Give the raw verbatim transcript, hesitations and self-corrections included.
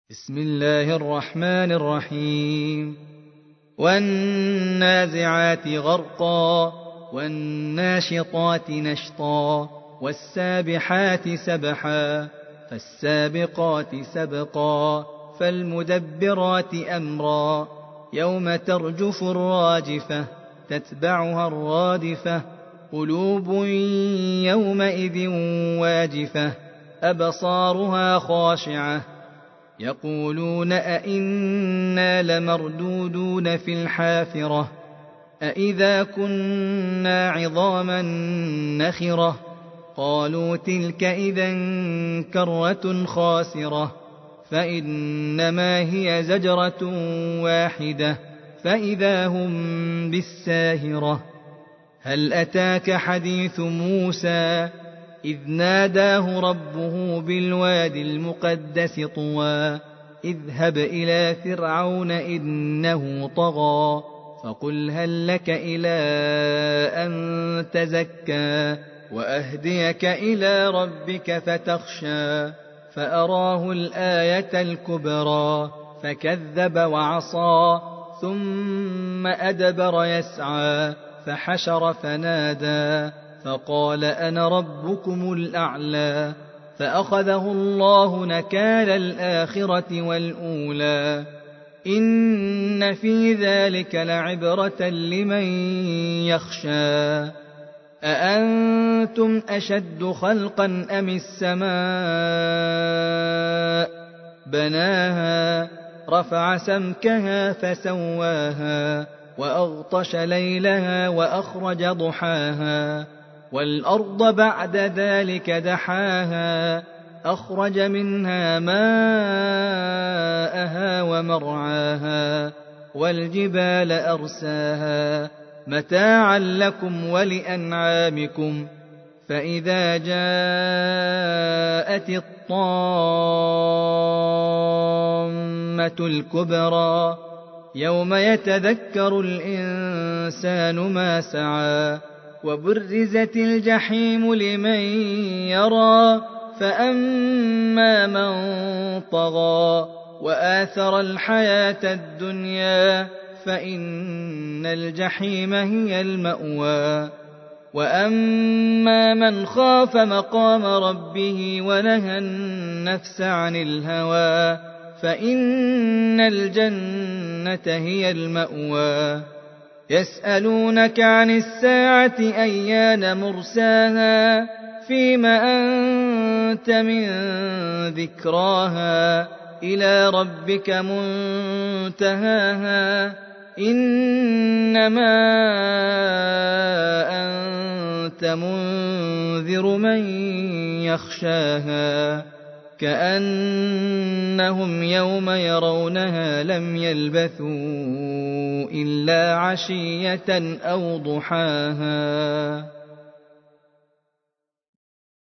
بسم الله الرحمن الرحيم والنازعات غرقا والناشطات نشطا والسابحات سبحا فالسابقات سبقا فالمدبرات أمرا يوم ترجف الراجفة تتبعها الرادفة قلوب يومئذ واجفة أبصارها خاشعة يقولون أئنا لمردودون في الحافرة أئذا كنا عظاما نخرة قالوا تلك إذا كرة خاسرة فإنما هي زجرة واحدة فإذا هم بالساهرة هل أتاك حديث موسى إذ ناداه ربه بالوادي المقدس طوى اذهب إلى فرعون إنه طغى فقل هل لك إلى أن تزكى وأهديك إلى ربك فتخشى فأراه الآية الكبرى فكذب وعصى ثم أدبر يسعى فحشر فنادى فقال أنا ربكم الأعلى فأخذه الله نكال الآخرة والأولى إن في ذلك لعبرة لمن يخشى أأنتم أشد خلقا أم السماء بناها رفع سمكها فسواها وأغطش ليلها وأخرج ضحاها والأرض بعد ذلك دحاها أخرج منها ماءها ومرعاها والجبال أرساها متاعا لكم ولأنعامكم فإذا جاءت الطامة الكبرى يوم يتذكر الإنسان ما سعى وبرزت الجحيم لمن يرى فأما من طغى وآثر الحياة الدنيا فإن الجحيم هي المأوى وأما من خاف مقام ربه ونهى النفس عن الهوى فإن الجنة هي المأوى يسألونك عن الساعة أيان مرساها فيم أنت من ذكراها إلى ربك منتهاها إنما أنت منذر من يخشاها كأنهم يوم يرونها لم يلبثوا إلا عشية أو ضحاها.